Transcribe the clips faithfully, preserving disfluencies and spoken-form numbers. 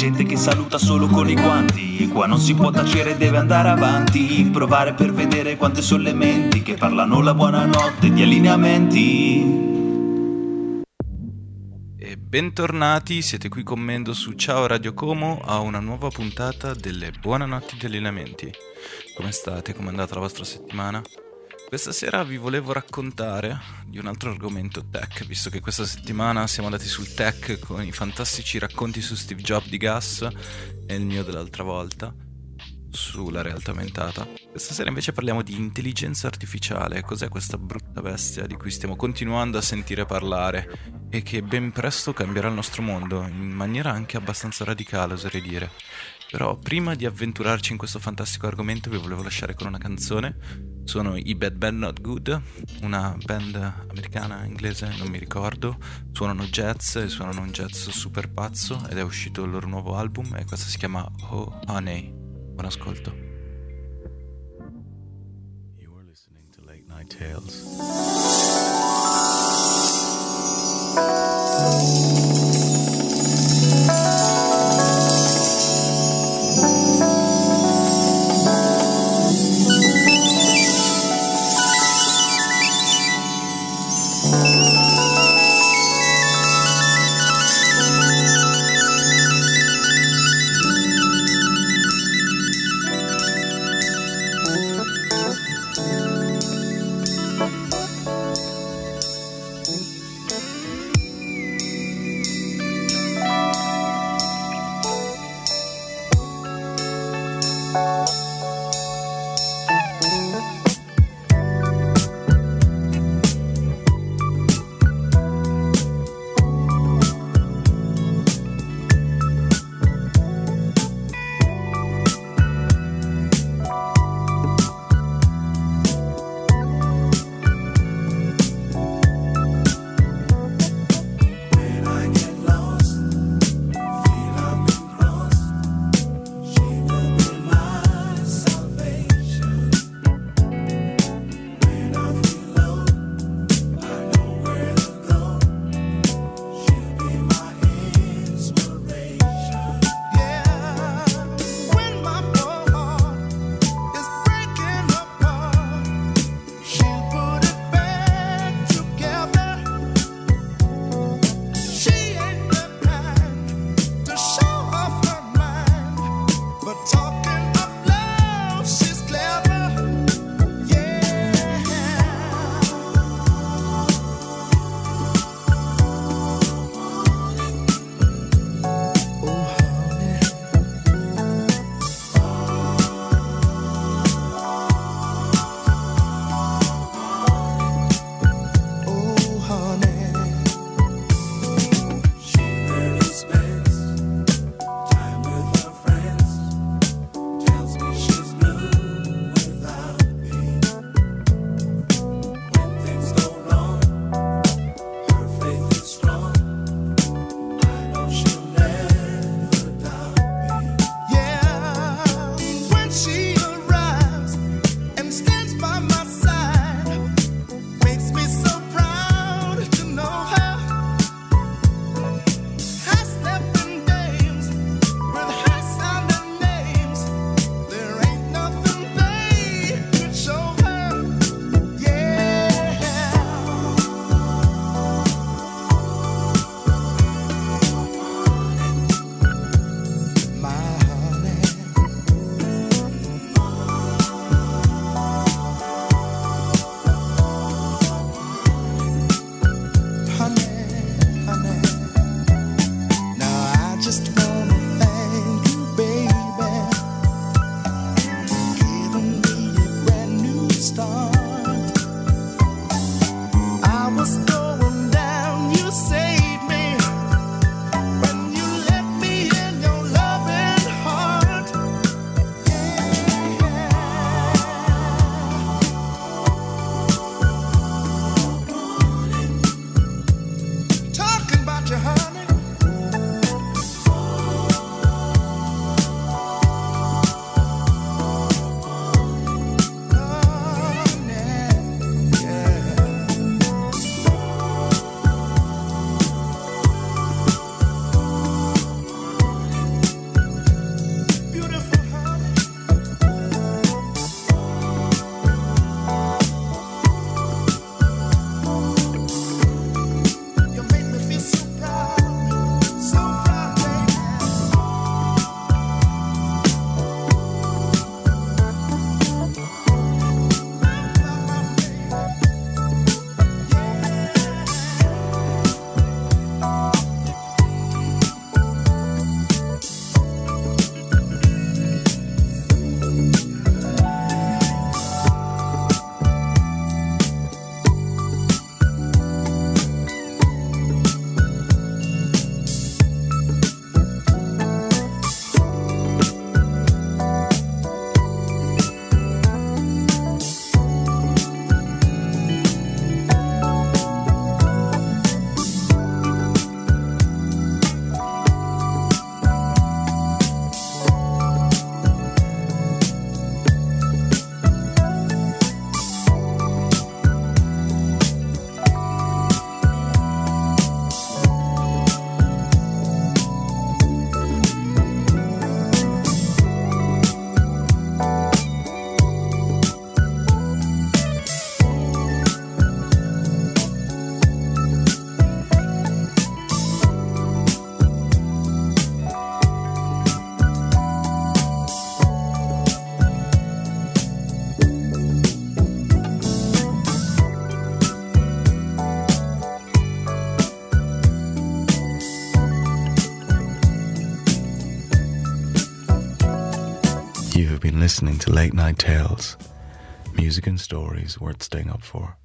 gente che saluta solo con i guanti. E qua non si può tacere, deve andare avanti, provare per vedere quante sono le menti che parlano la buonanotte di allineamenti. E bentornati, siete qui con Mendo su Ciao Radio Como a una nuova puntata delle Buonanotti di Allineamenti. Come state? Come è andata la vostra settimana? Questa sera vi volevo raccontare di un altro argomento tech, visto che questa settimana siamo andati sul tech con i fantastici racconti su Steve Jobs di Gus e il mio dell'altra volta sulla realtà aumentata. Questa sera invece parliamo di intelligenza artificiale. Cos'è questa brutta bestia di cui stiamo continuando a sentire parlare e che ben presto cambierà il nostro mondo in maniera anche abbastanza radicale, oserei dire. Però prima di avventurarci in questo fantastico argomento vi volevo lasciare con una canzone. Sono i Bad Bad Not Good, una band americana, inglese, non mi ricordo. Suonano jazz e suonano un jazz super pazzo ed è uscito il loro nuovo album e questo si chiama Oh Honey. Buon ascolto. You are listening to Late Night Tales. You have been listening to Late Night Tales, music and stories worth staying up for.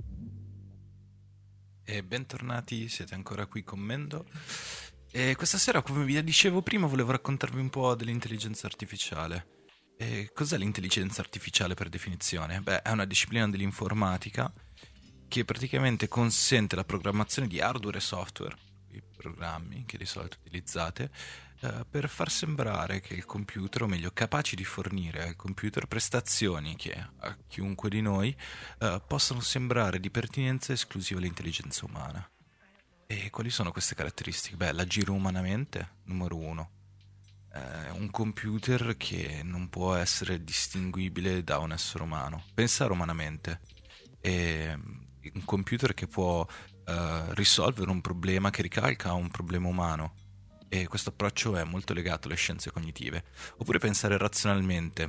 E bentornati, siete ancora qui con Mendo. E questa sera, come vi dicevo prima, volevo raccontarvi un po' dell'intelligenza artificiale. E cos'è l'intelligenza artificiale per definizione? Beh, è una disciplina dell'informatica che praticamente consente la programmazione di hardware e software, i programmi che di solito utilizzate, eh, per far sembrare che il computer, o meglio capaci di fornire al computer prestazioni che a chiunque di noi eh, possano sembrare di pertinenza esclusiva all'intelligenza umana. E quali sono queste caratteristiche? Beh, l'agire umanamente, numero uno. È un computer che non può essere distinguibile da un essere umano. Pensare umanamente. È un computer che può uh, risolvere un problema che ricalca un problema umano. E questo approccio è molto legato alle scienze cognitive. Oppure pensare razionalmente,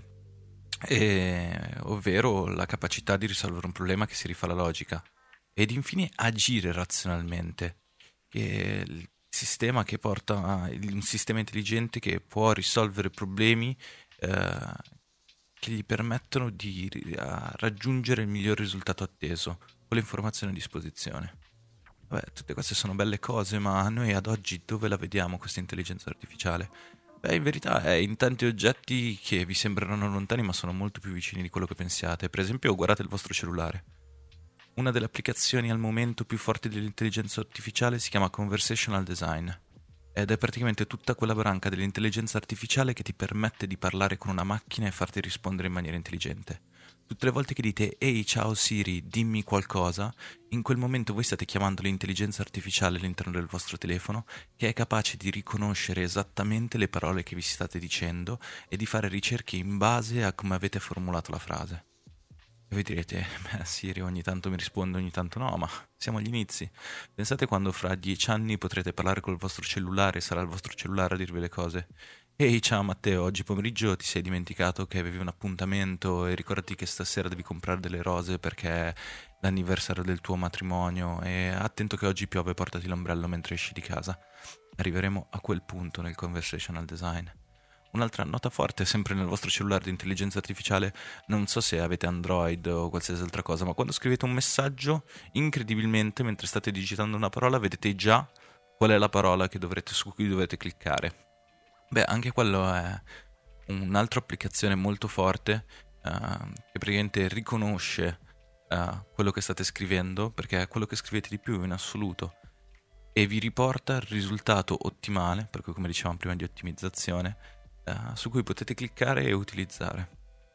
e, ovvero la capacità di risolvere un problema che si rifà alla logica. Ed infine agire razionalmente, che è il sistema che porta a un sistema intelligente che può risolvere problemi eh, che gli permettono di a raggiungere il miglior risultato atteso con le informazioni a disposizione. Vabbè, tutte queste sono belle cose, ma noi ad oggi dove la vediamo questa intelligenza artificiale? Beh, in verità è in tanti oggetti che vi sembrano lontani ma sono molto più vicini di quello che pensiate. Per esempio, guardate il vostro cellulare. Una delle applicazioni al momento più forti dell'intelligenza artificiale si chiama Conversational Design ed è praticamente tutta quella branca dell'intelligenza artificiale che ti permette di parlare con una macchina e farti rispondere in maniera intelligente. Tutte le volte che dite «Ehi, ciao Siri, dimmi qualcosa», in quel momento voi state chiamando l'intelligenza artificiale all'interno del vostro telefono che è capace di riconoscere esattamente le parole che vi state dicendo e di fare ricerche in base a come avete formulato la frase. E voi direte, beh Siri ogni tanto mi risponde, ogni tanto no, ma siamo agli inizi. Pensate quando fra dieci anni potrete parlare col vostro cellulare e sarà il vostro cellulare a dirvi le cose. Ehi, ciao Matteo, oggi pomeriggio ti sei dimenticato che avevi un appuntamento e ricordati che stasera devi comprare delle rose perché è l'anniversario del tuo matrimonio e attento che oggi piove, portati l'ombrello mentre esci di casa. Arriveremo a quel punto nel conversational design. Un'altra nota forte, sempre nel vostro cellulare di intelligenza artificiale, non so se avete Android o qualsiasi altra cosa, ma quando scrivete un messaggio, incredibilmente, mentre state digitando una parola, vedete già qual è la parola che dovrete, su cui dovete cliccare. Beh, anche quello è un'altra applicazione molto forte uh, che praticamente riconosce uh, quello che state scrivendo, perché è quello che scrivete di più in assoluto, e vi riporta il risultato ottimale, per cui come dicevamo prima di ottimizzazione, Uh, su cui potete cliccare e utilizzare.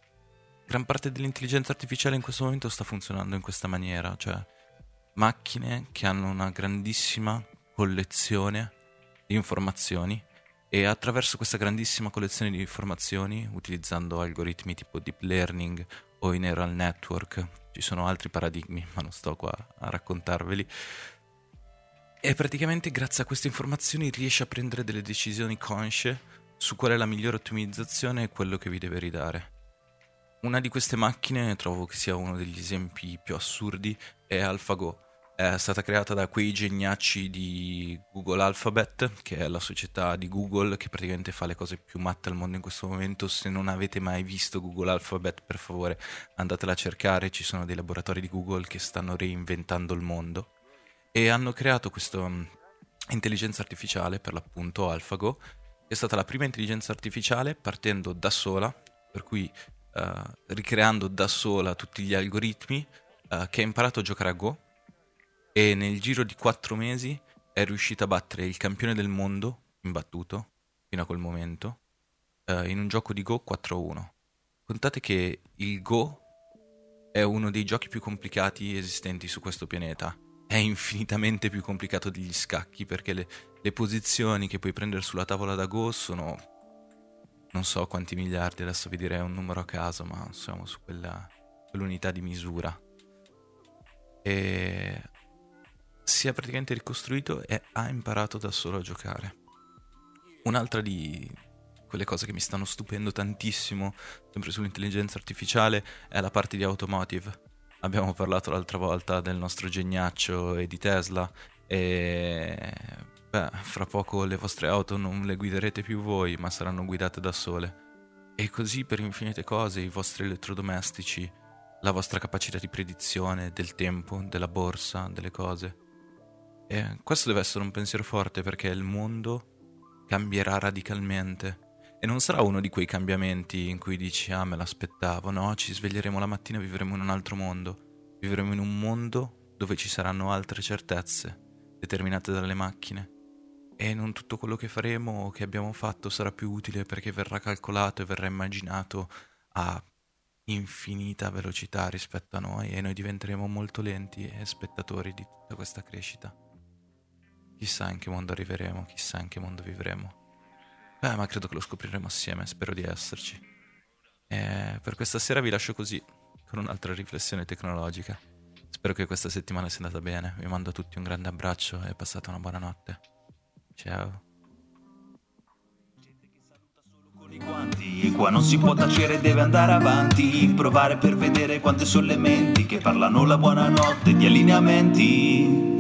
Gran parte dell'intelligenza artificiale in questo momento sta funzionando in questa maniera, cioè macchine che hanno una grandissima collezione di informazioni e attraverso questa grandissima collezione di informazioni, utilizzando algoritmi tipo deep learning o i neural network, ci sono altri paradigmi, ma non sto qua a raccontarveli, e praticamente grazie a queste informazioni riesce a prendere delle decisioni consce su qual è la migliore ottimizzazione e quello che vi deve ridare. Una di queste macchine, trovo che sia uno degli esempi più assurdi, è AlphaGo. È stata creata da quei geniacci di Google Alphabet, che è la società di Google che praticamente fa le cose più matte al mondo in questo momento. Se non avete mai visto Google Alphabet, per favore andatela a cercare, ci sono dei laboratori di Google che stanno reinventando il mondo. E hanno creato questa um, intelligenza artificiale, per l'appunto AlphaGo, è stata la prima intelligenza artificiale partendo da sola, per cui uh, ricreando da sola tutti gli algoritmi, uh, che ha imparato a giocare a Go e nel giro di quattro mesi è riuscita a battere il campione del mondo, imbattuto, fino a quel momento, uh, in un gioco di Go quattro a uno. Contate che il Go è uno dei giochi più complicati esistenti su questo pianeta. È infinitamente più complicato degli scacchi perché le, le posizioni che puoi prendere sulla tavola da Go sono non so quanti miliardi, adesso vi direi un numero a caso, ma siamo su quella, quell'unità di misura. E si è praticamente ricostruito e ha imparato da solo a giocare. Un'altra di quelle cose che mi stanno stupendo tantissimo, sempre sull'intelligenza artificiale, è la parte di automotive. Abbiamo parlato l'altra volta del nostro geniaccio e di Tesla e beh, fra poco le vostre auto non le guiderete più voi, ma saranno guidate da sole. E così per infinite cose, i vostri elettrodomestici, la vostra capacità di predizione del tempo, della borsa, delle cose. E questo deve essere un pensiero forte, perché il mondo cambierà radicalmente. E non sarà uno di quei cambiamenti in cui dici, ah, me l'aspettavo, no, ci sveglieremo la mattina e vivremo in un altro mondo. Vivremo in un mondo dove ci saranno altre certezze, determinate dalle macchine. E non tutto quello che faremo o che abbiamo fatto sarà più utile, perché verrà calcolato e verrà immaginato a infinita velocità rispetto a noi, e noi diventeremo molto lenti e spettatori di tutta questa crescita. Chissà in che mondo arriveremo, chissà in che mondo vivremo. Beh, ma credo che lo scopriremo assieme, spero di esserci. E per questa sera vi lascio così, con un'altra riflessione tecnologica. Spero che questa settimana sia andata bene. Vi mando a tutti un grande abbraccio e passate una buona notte. Ciao. Con i guanti, e qua non si può tacere, deve andare avanti. Provare per vedere quante sono le menti che parlano la buonanotte di allineamenti.